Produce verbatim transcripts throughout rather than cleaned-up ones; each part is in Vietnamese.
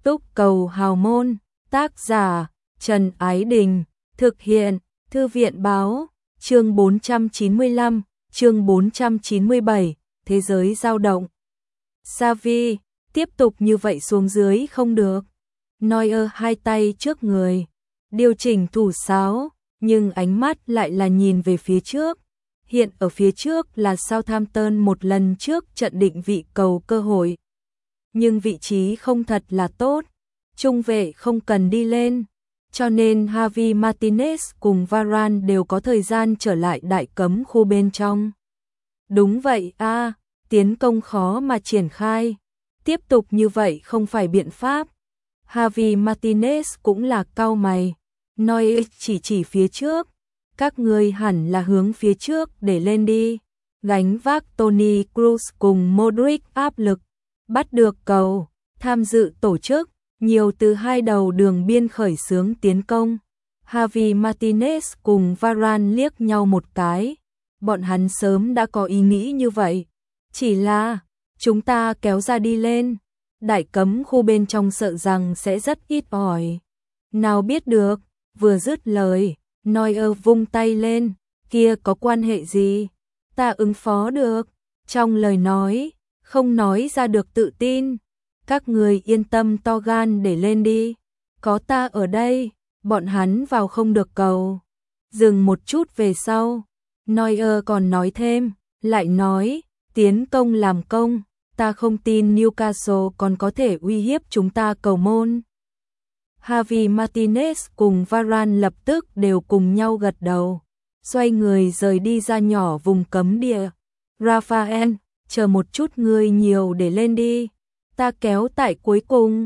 Túc cầu hào môn, tác giả Trần Ái Đình, thực hiện Thư viện báo, chương bốn trăm chín mươi lăm, chương bốn trăm chín mươi bảy, thế giới dao động. Xavi, tiếp tục như vậy xuống dưới không được. Neuer hai tay trước người, điều chỉnh thủ sáo, nhưng ánh mắt lại là nhìn về phía trước. Hiện ở phía trước là Southampton một lần trước trận định vị cầu cơ hội. Nhưng vị trí không thật là tốt, trung vệ không cần đi lên, cho nên Javi Martinez cùng Varane đều có thời gian trở lại đại cấm khu bên trong. Đúng vậy a, à, tiến công khó mà triển khai, tiếp tục như vậy không phải biện pháp. Javi Martinez cũng là cau mày, nói chỉ chỉ phía trước, các ngươi hẳn là hướng phía trước để lên đi, gánh vác Toni Kroos cùng Modric áp lực, bắt được cầu, tham dự tổ chức, nhiều từ hai đầu đường biên khởi xướng tiến công. Javi Martinez cùng Varane liếc nhau một cái, bọn hắn sớm đã có ý nghĩ như vậy, chỉ là chúng ta kéo ra đi lên, đại cấm khu bên trong sợ rằng sẽ rất ít ỏi. Nào biết được, vừa dứt lời, Neuer vung tay lên, kia có quan hệ gì, ta ứng phó được, trong lời nói, không nói ra được tự tin, các người yên tâm to gan để lên đi, có ta ở đây, bọn hắn vào không được cầu. Dừng một chút về sau, Neuer còn nói thêm, lại nói, tiến công làm công, ta không tin Newcastle còn có thể uy hiếp chúng ta cầu môn. Javi Martinez cùng Varane lập tức đều cùng nhau gật đầu, xoay người rời đi ra nhỏ vùng cấm địa. Rafael, chờ một chút ngươi nhiều để lên đi, ta kéo tại cuối cùng.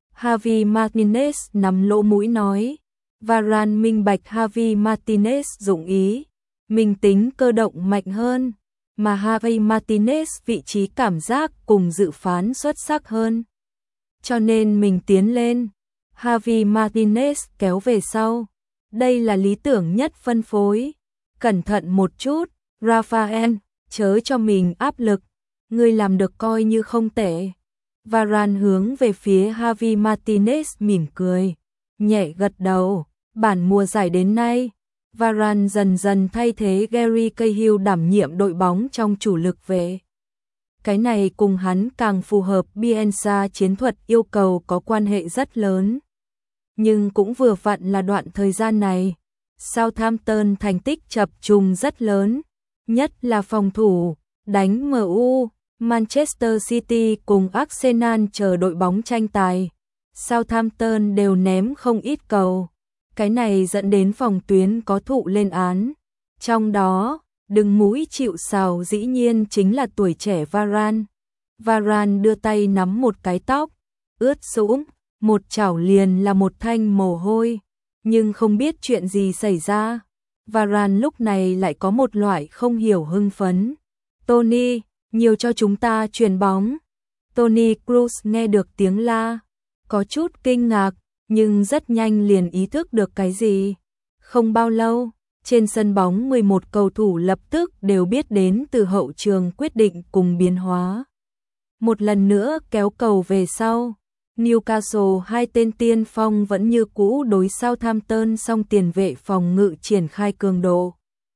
Javi Martinez nắm lỗ mũi nói, Varane minh bạch Javi Martinez dụng ý, mình tính cơ động mạnh hơn, mà Javi Martinez vị trí cảm giác cùng dự phán xuất sắc hơn. Cho nên mình tiến lên, Javi Martinez kéo về sau. Đây là lý tưởng nhất phân phối. Cẩn thận một chút, Rafael, chớ cho mình áp lực, ngươi làm được coi như không tệ. Varane hướng về phía Javi Martinez mỉm cười, nhẹ gật đầu. Bản mùa giải đến nay, Varane dần dần thay thế Gary Cahill đảm nhiệm đội bóng trong chủ lực về. Cái này cùng hắn càng phù hợp Bielsa chiến thuật yêu cầu có quan hệ rất lớn. Nhưng cũng vừa vặn là đoạn thời gian này, Southampton thành tích chập trùng rất lớn, nhất là phòng thủ, đánh em u, Manchester City cùng Arsenal chờ đội bóng tranh tài. Southampton đều ném không ít cầu, cái này dẫn đến phòng tuyến có thụ lên án. Trong đó, đứng mũi chịu sào dĩ nhiên chính là tuổi trẻ Varane. Varane đưa tay nắm một cái tóc, ướt sũng, một chảo liền là một thanh mồ hôi, nhưng không biết chuyện gì xảy ra. Varane lúc này lại có một loại không hiểu hưng phấn. Tony, nhiều cho chúng ta chuyền bóng. Toni Kroos nghe được tiếng la, có chút kinh ngạc, nhưng rất nhanh liền ý thức được cái gì. Không bao lâu, trên sân bóng mười một cầu thủ lập tức đều biết đến từ hậu trường quyết định cùng biến hóa. Một lần nữa kéo cầu về sau, Newcastle hai tên tiên phong vẫn như cũ đối Southampton, song tiền vệ phòng ngự triển khai cường độ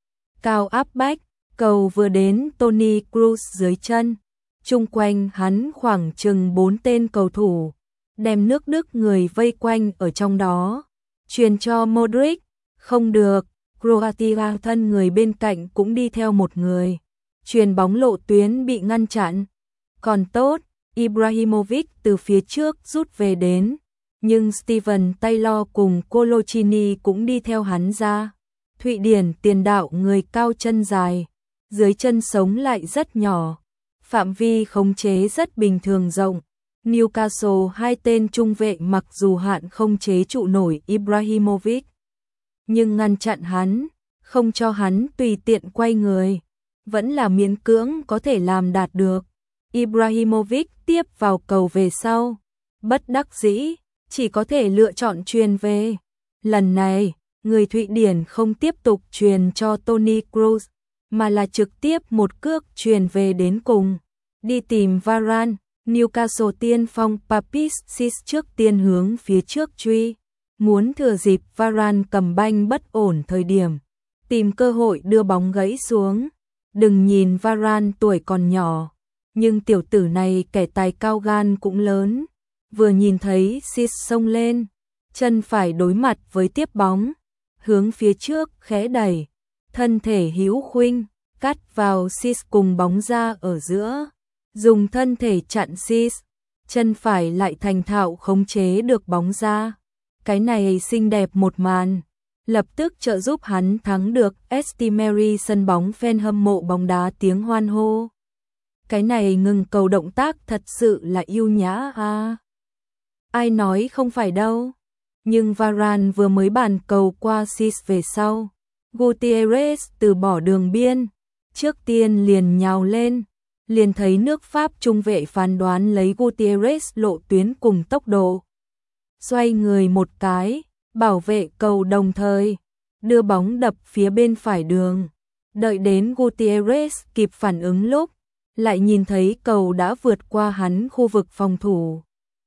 cao áp bách, cầu vừa đến Toni Kroos dưới chân, chung quanh hắn khoảng chừng bốn tên cầu thủ, đem nước Đức người vây quanh ở trong đó, truyền cho Modric, không được, Croatia thân người bên cạnh cũng đi theo một người, truyền bóng lộ tuyến bị ngăn chặn, còn tốt, Ibrahimovic từ phía trước rút về đến, nhưng Steven Taylor cùng Coloccini cũng đi theo hắn ra. Thụy Điển tiền đạo người cao chân dài, dưới chân sống lại rất nhỏ, phạm vi khống chế rất bình thường rộng. Newcastle hai tên trung vệ mặc dù hạn không chế trụ nổi Ibrahimovic, nhưng ngăn chặn hắn, không cho hắn tùy tiện quay người, vẫn là miễn cưỡng có thể làm đạt được. Ibrahimovic tiếp vào cầu về sau, bất đắc dĩ, chỉ có thể lựa chọn truyền về. Lần này, người Thụy Điển không tiếp tục truyền cho Toni Kroos, mà là trực tiếp một cước truyền về đến cùng, đi tìm Varane, Newcastle tiên phong Papis Sis trước tiên hướng phía trước truy, muốn thừa dịp Varane cầm banh bất ổn thời điểm, tìm cơ hội đưa bóng gãy xuống. Đừng nhìn Varane tuổi còn nhỏ, nhưng tiểu tử này kẻ tài cao gan cũng lớn. Vừa nhìn thấy Sis xông lên, chân phải đối mặt với tiếp bóng, hướng phía trước khẽ đẩy, thân thể hữu khuynh, cắt vào Sis cùng bóng ra ở giữa, dùng thân thể chặn Sis, chân phải lại thành thạo khống chế được bóng ra. Cái này xinh đẹp một màn, lập tức trợ giúp hắn thắng được St Mary sân bóng fan hâm mộ bóng đá tiếng hoan hô. Cái này ngừng cầu động tác thật sự là yêu nhã à. Ai nói không phải đâu. Nhưng Varane vừa mới bàn cầu qua Sis về sau, Gutierrez từ bỏ đường biên, trước tiên liền nhào lên, liền thấy nước Pháp trung vệ phán đoán lấy Gutierrez lộ tuyến cùng tốc độ. Xoay người một cái, bảo vệ cầu đồng thời, đưa bóng đập phía bên phải đường. Đợi đến Gutierrez kịp phản ứng lúc, lại nhìn thấy cầu đã vượt qua hắn khu vực phòng thủ,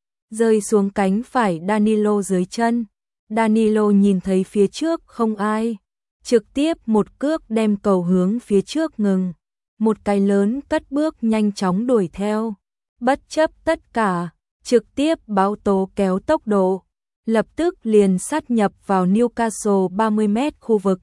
rơi xuống cánh phải Danilo dưới chân. Danilo nhìn thấy phía trước không ai, trực tiếp một cước đem cầu hướng phía trước ngừng, một cái lớn cất bước nhanh chóng đuổi theo, bất chấp tất cả, trực tiếp báo tố kéo tốc độ, lập tức liền sát nhập vào Newcastle ba mươi mét khu vực,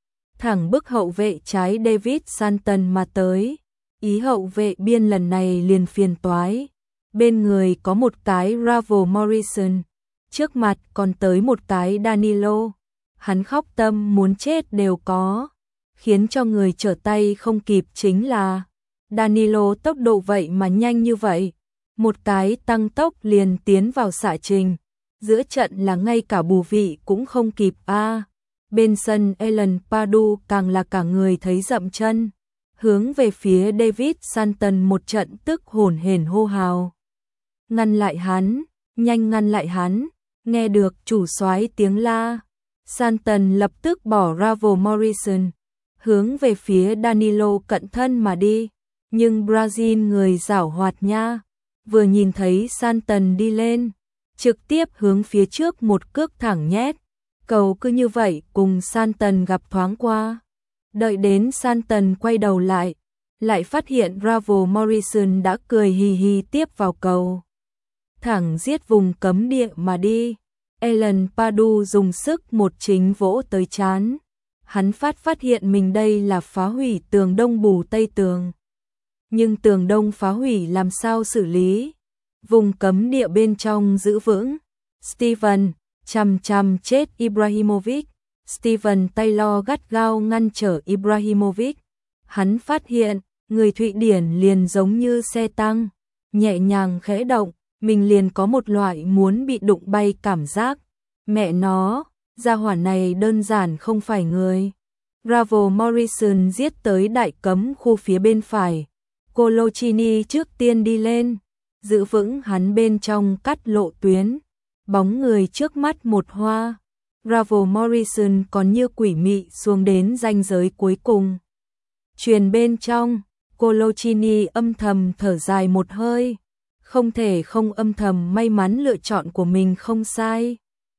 thẳng bức hậu vệ trái David Santon mà tới. Ý hậu vệ biên lần này liền phiền toái, bên người có một cái Ravel Morrison, trước mặt còn tới một cái Danilo, hắn khóc tâm muốn chết đều có, khiến cho người trở tay không kịp chính là Danilo tốc độ vậy mà nhanh như vậy, một cái tăng tốc liền tiến vào xạ trình, giữa trận là ngay cả bù vị cũng không kịp a. À, bên sân Alan Pardew càng là cả người thấy dậm chân, hướng về phía David Santon một trận tức hổn hển hô hào. Ngăn lại hắn, nhanh ngăn lại hắn. Nghe được chủ soái tiếng la, Santon lập tức bỏ Ravel Morrison, hướng về phía Danilo cận thân mà đi. Nhưng Brazil người giảo hoạt nha, vừa nhìn thấy Santon đi lên, trực tiếp hướng phía trước một cước thẳng nhét. Cầu cứ như vậy cùng Santon gặp thoáng qua. Đợi đến Santon quay đầu lại, lại phát hiện Ravel Morrison đã cười hì hì tiếp vào cầu, thẳng giết vùng cấm địa mà đi. Alan Pardew dùng sức một chính vỗ tới trán. Hắn phát phát hiện mình đây là phá hủy tường đông bù tây tường. Nhưng tường đông phá hủy làm sao xử lý? Vùng cấm địa bên trong giữ vững. Steven chằm chằm chết Ibrahimovic. Steven Taylor gắt gao ngăn trở Ibrahimovic. Hắn phát hiện người Thụy Điển liền giống như xe tăng, nhẹ nhàng khẽ động, mình liền có một loại muốn bị đụng bay cảm giác. Mẹ nó, gia hỏa này đơn giản không phải người. Ravel Morrison giết tới đại cấm khu phía bên phải. Coloccini trước tiên đi lên, giữ vững hắn bên trong cắt lộ tuyến. Bóng người trước mắt một hoa. Ravel Morrison còn như quỷ mị xuống đến ranh giới cuối cùng. Truyền bên trong, Coloccini âm thầm thở dài một hơi. Không thể không âm thầm may mắn lựa chọn của mình không sai.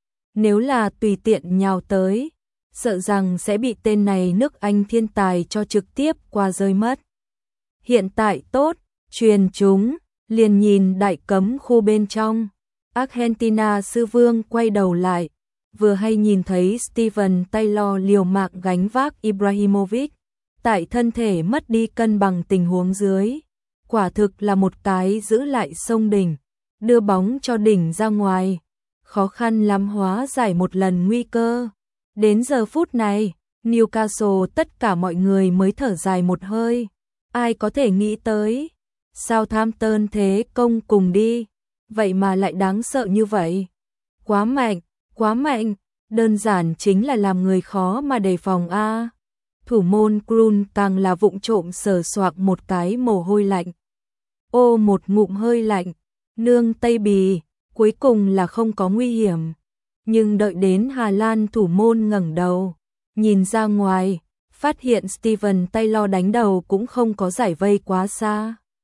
Nếu là tùy tiện nhào tới, sợ rằng sẽ bị tên này nước Anh thiên tài cho trực tiếp qua rơi mất. Hiện tại tốt, truyền chúng, liền nhìn đại cấm khu bên trong. Argentina sư vương quay đầu lại, vừa hay nhìn thấy Steven Taylor liều mạng gánh vác Ibrahimovic, tại thân thể mất đi cân bằng tình huống dưới. Quả thực là một cái giữ lại sông đỉnh, đưa bóng cho đỉnh ra ngoài. Khó khăn lắm hóa giải một lần nguy cơ. Đến giờ phút này, Newcastle tất cả mọi người mới thở dài một hơi. Ai có thể nghĩ tới, Southampton thế công cùng đi, vậy mà lại đáng sợ như vậy. Quá mạnh, quá mạnh, đơn giản chính là làm người khó mà đề phòng a. Thủ môn Krul càng là vụng trộm sờ soạc một cái mồ hôi lạnh. Ô một ngụm hơi lạnh, nương Tây Bì, cuối cùng là không có nguy hiểm. Nhưng đợi đến Hà Lan thủ môn ngẩng đầu, nhìn ra ngoài, phát hiện Steven Taylor đánh đầu cũng không có giải vây quá xa.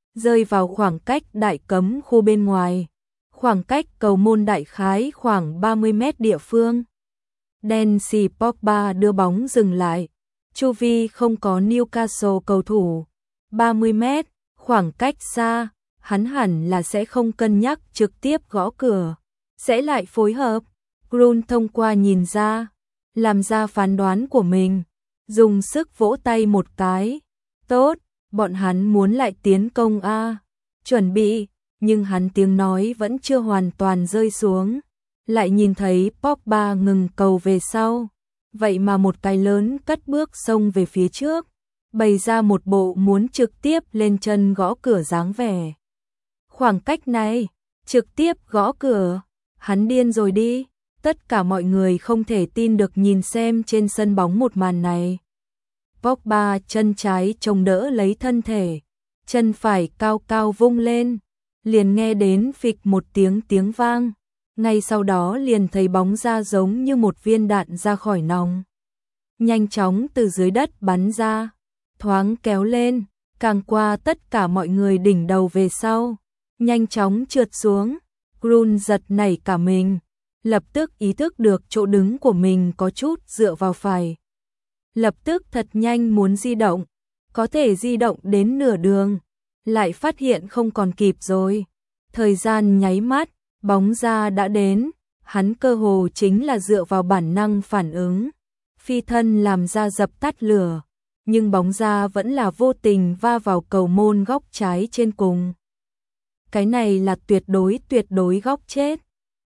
rơi vào khoảng cách đại cấm khu bên ngoài, khoảng cách cầu môn đại khái khoảng ba mươi mét địa phương. Dennis Pogba đưa bóng dừng lại, chu vi không có Newcastle cầu thủ, ba mươi mét, khoảng cách xa, hắn hẳn là sẽ không cân nhắc trực tiếp gõ cửa, sẽ lại phối hợp. Grun thông qua nhìn ra, làm ra phán đoán của mình, dùng sức vỗ tay một cái. Tốt, bọn hắn muốn lại tiến công a, chuẩn bị, nhưng hắn tiếng nói vẫn chưa hoàn toàn rơi xuống, lại nhìn thấy Pogba ngừng cầu về sau, vậy mà một cái lớn cất bước xông về phía trước, bày ra một bộ muốn trực tiếp lên chân gõ cửa dáng vẻ. Khoảng cách này, trực tiếp gõ cửa, hắn điên rồi đi. Tất cả mọi người không thể tin được nhìn xem trên sân bóng một màn này. Pogba chân trái chống đỡ lấy thân thể, chân phải cao cao vung lên, liền nghe đến phịch một tiếng tiếng vang, ngay sau đó liền thấy bóng ra giống như một viên đạn ra khỏi nòng. Nhanh chóng từ dưới đất bắn ra, thoáng kéo lên, càng qua tất cả mọi người đỉnh đầu về sau, nhanh chóng trượt xuống. Grun giật nảy cả mình, lập tức ý thức được chỗ đứng của mình có chút dựa vào phải. Lập tức thật nhanh muốn di động, có thể di động đến nửa đường, lại phát hiện không còn kịp rồi. Thời gian nháy mắt, bóng ra đã đến, hắn cơ hồ chính là dựa vào bản năng phản ứng, phi thân làm ra dập tắt lửa, nhưng bóng ra vẫn là vô tình va vào cầu môn góc trái trên cùng. Cái này là tuyệt đối tuyệt đối góc chết.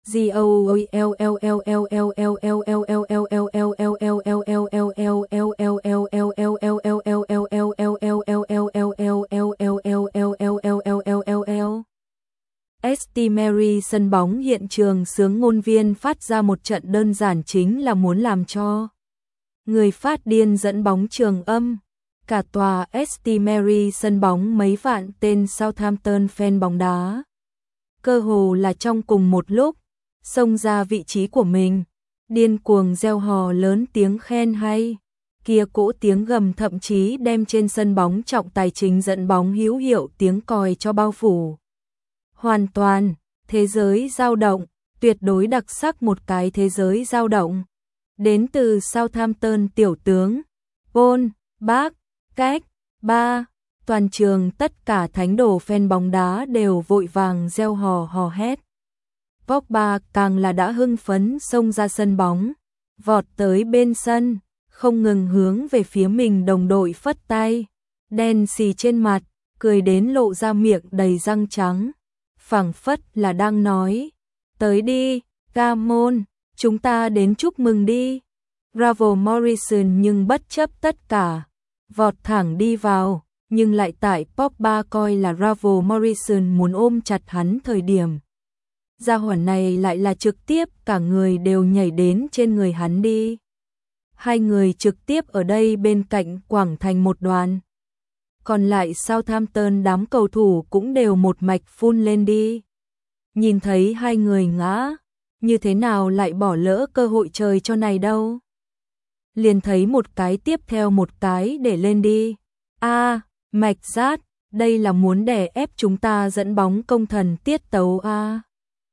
St. Mary sân bóng hiện trường sướng ngôn viên phát ra một trận đơn giản chính là muốn làm cho người phát điên dẫn bóng trường âm. Cả tòa St. Mary sân bóng mấy vạn tên Southampton fan bóng đá, cơ hồ là trong cùng một lúc, xông ra vị trí của mình, điên cuồng reo hò lớn tiếng khen hay. Kia cỗ tiếng gầm thậm chí đem trên sân bóng trọng tài chính dẫn bóng hữu hiệu tiếng còi cho bao phủ. Hoàn toàn, thế giới dao động, tuyệt đối đặc sắc một cái thế giới dao động. Đến từ Southampton tiểu tướng, Paul, Bác, Cách, Ba, toàn trường tất cả thánh đồ fan bóng đá đều vội vàng reo hò hò hét. Pogba càng là đã hưng phấn xông ra sân bóng, vọt tới bên sân, không ngừng hướng về phía mình đồng đội phất tay, đen xì trên mặt, cười đến lộ ra miệng đầy răng trắng, phảng phất là đang nói, tới đi, come on, chúng ta đến chúc mừng đi. Bravo Morrison nhưng bất chấp tất cả, vọt thẳng đi vào, nhưng lại tại Pogba coi là Bravo Morrison muốn ôm chặt hắn thời điểm. Gia hỏa này lại là trực tiếp cả người đều nhảy đến trên người hắn đi. Hai người trực tiếp ở đây bên cạnh quảng thành một đoàn. Còn lại Southampton đám cầu thủ cũng đều một mạch phun lên đi. Nhìn thấy hai người ngã, như thế nào lại bỏ lỡ cơ hội trời cho này đâu. Liền thấy một cái tiếp theo một cái để lên đi. A, à, mạch rát, đây là muốn đè ép chúng ta dẫn bóng công thần tiết tấu a. À.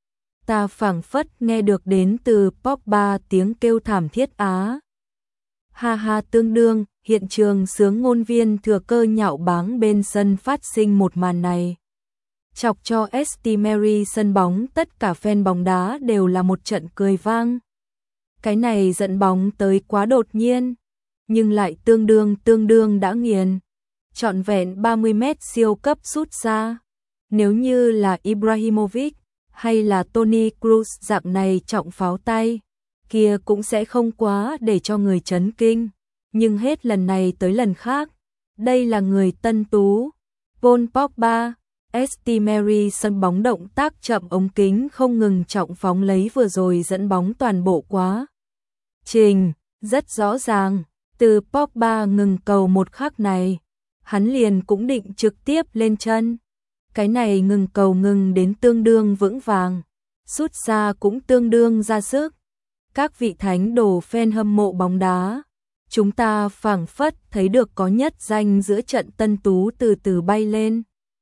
Ta phảng phất nghe được đến từ Pogba tiếng kêu thảm thiết á. Ha ha, tương đương, hiện trường sướng ngôn viên thừa cơ nhạo báng bên sân phát sinh một màn này. Chọc cho St. Mary sân bóng tất cả fan bóng đá đều là một trận cười vang. Cái này dẫn bóng tới quá đột nhiên, nhưng lại tương đương tương đương đã nghiền. Trọn vẹn ba mươi mét siêu cấp sút ra. Nếu như là Ibrahimovic hay là Toni Kroos dạng này trọng pháo tay, kia cũng sẽ không quá để cho người chấn kinh. Nhưng hết lần này tới lần khác, đây là người tân tú. Paul Pogba, St. Mary sân bóng động tác chậm ống kính không ngừng trọng phóng lấy vừa rồi dẫn bóng toàn bộ quá trình, rất rõ ràng, từ Pogba ngừng cầu một khắc này, hắn liền cũng định trực tiếp lên chân. Cái này ngừng cầu ngừng đến tương đương vững vàng, sút ra cũng tương đương ra sức. Các vị thánh đồ fan hâm mộ bóng đá, chúng ta phảng phất thấy được có nhất danh giữa trận tân tú từ từ bay lên.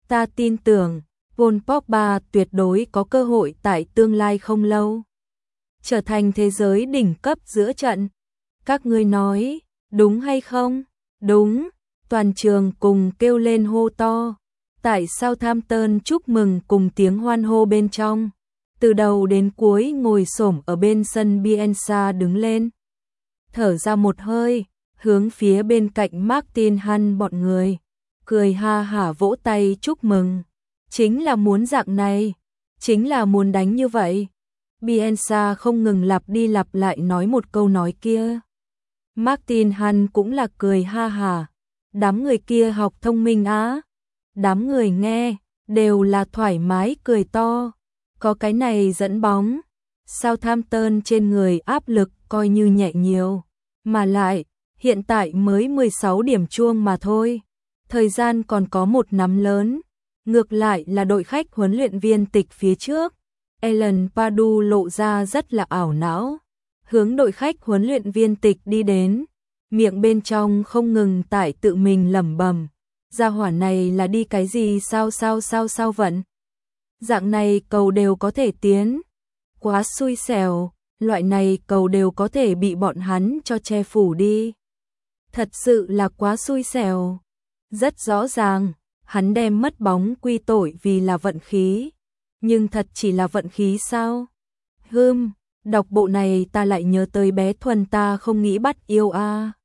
Ta tin tưởng, Paul Pogba tuyệt đối có cơ hội tại tương lai không lâu trở thành thế giới đỉnh cấp giữa trận. Các ngươi nói, đúng hay không? Đúng, toàn trường cùng kêu lên hô to. Tại Southampton chúc mừng cùng tiếng hoan hô bên trong. Từ đầu đến cuối ngồi xổm ở bên sân Bielsa đứng lên. Thở ra một hơi, hướng phía bên cạnh Martin Hân bọn người. Cười ha hả vỗ tay chúc mừng. Chính là muốn dạng này, chính là muốn đánh như vậy. Bielsa không ngừng lặp đi lặp lại nói một câu nói kia. Martin Hân cũng là cười ha hả. Đám người kia học thông minh á. Đám người nghe, đều là thoải mái cười to. Có cái này dẫn bóng. Southampton trên người áp lực coi như nhẹ nhiều. Mà lại, hiện tại mới mười sáu điểm chuông mà thôi. Thời gian còn có một nắm lớn. Ngược lại là đội khách huấn luyện viên tịch phía trước. Alan Pardew lộ ra rất là ảo não. Hướng đội khách huấn luyện viên tịch đi đến. Miệng bên trong không ngừng tại tự mình lẩm bẩm. Gia hỏa này là đi cái gì sao sao sao sao vận. Dạng này cầu đều có thể tiến. Quá xui xẻo, loại này cầu đều có thể bị bọn hắn cho che phủ đi. Thật sự là quá xui xẻo. Rất rõ ràng, hắn đem mất bóng quy tội vì là vận khí. Nhưng thật chỉ là vận khí sao? Hừm, đọc bộ này ta lại nhớ tới bé Thuần ta không nghĩ bắt yêu a.